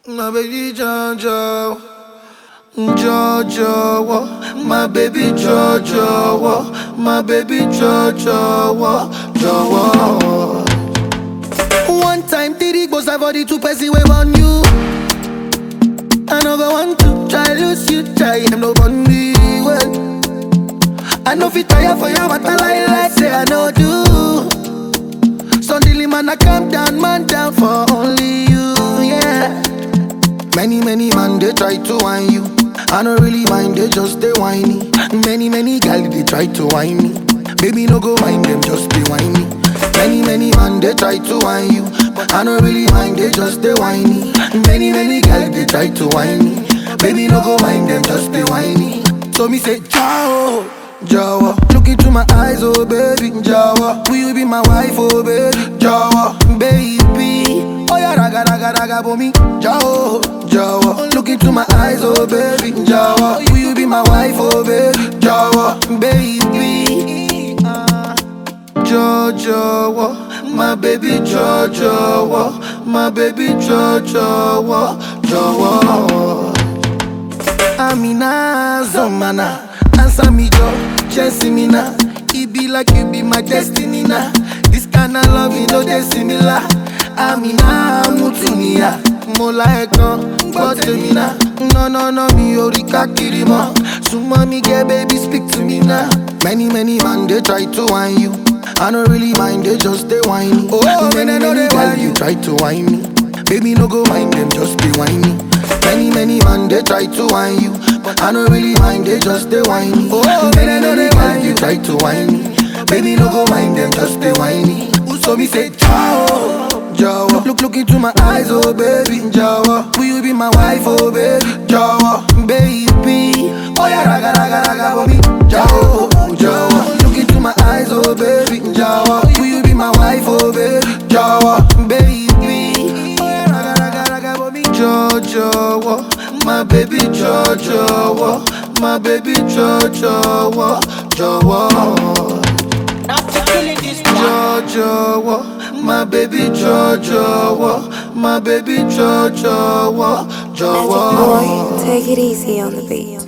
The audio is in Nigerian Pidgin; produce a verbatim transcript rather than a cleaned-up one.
My baby Jojo, Jojo, wo. My baby Jojo, wo. My baby Jojo, wo. Jojo. One time, three goes I body two person wave on you. I never want to try lose you, try I'm no bunny. Well, I know fit tire for you, but I lie like say I know do. Suddenly man I calm down, man down for only you, yeah. Many, many man, they try to whine you. I don't really mind, they just they whiny. Many, many gal, they try to whine me. Baby, no go mind them, just they whiny. Many, many man, they try to whine you. I don't really mind, they just they whiny. Many, many gal, they try to whine me. Baby, no go mind them, just they whiny. So me say, ciao, Jawa. Look into my eyes, oh baby, Jawa. Will you be my wife, oh baby, Jawa, baby. Oh yeah, raga, raga, raga, for me, Jawa, Jawa. Look into my eyes, oh baby, Jawa. Will you be my wife, oh baby, Jawa, baby. uh, Jojo, my baby Jojo, my baby Jojo, Jojo. Amina, Zomana, answer me, Jo, chase me now. It be like you be my destiny now. This kind of love, you know, they similar. Amina, Mutunia, Mola Ekon, Botemina. No, no, no, me, Orika Kirima. So, mommy, get baby, speak to me now. Many, many man, they try to whine you. I don't really mind, they just they whine. Oh, many, many girl, you try to whine me. Baby, no go mind them, just they whine me. Many, many man, they try to whine you. But I don't really mind, they just they whine. Oh, many, many girl, you try to whine me. Baby, no go mind them, just they whiny. So me say, ciao, Jawa. Look, look into my eyes, oh baby, Jawa. Will you be my wife, oh baby, Jawa, baby. Oh yeah, raga, raga, raga, for me, Jawa, Jawa. Look into my eyes, oh baby, Jawa. Will you be my wife, oh baby, Jawa, baby. Oh yeah, raga, raga, raga, for me, Jojo, my baby Jojo, my baby Jojo, Jojo. Jojo, my baby Jojo, my baby Jojo, Jojo. Boy, take it easy on the beat.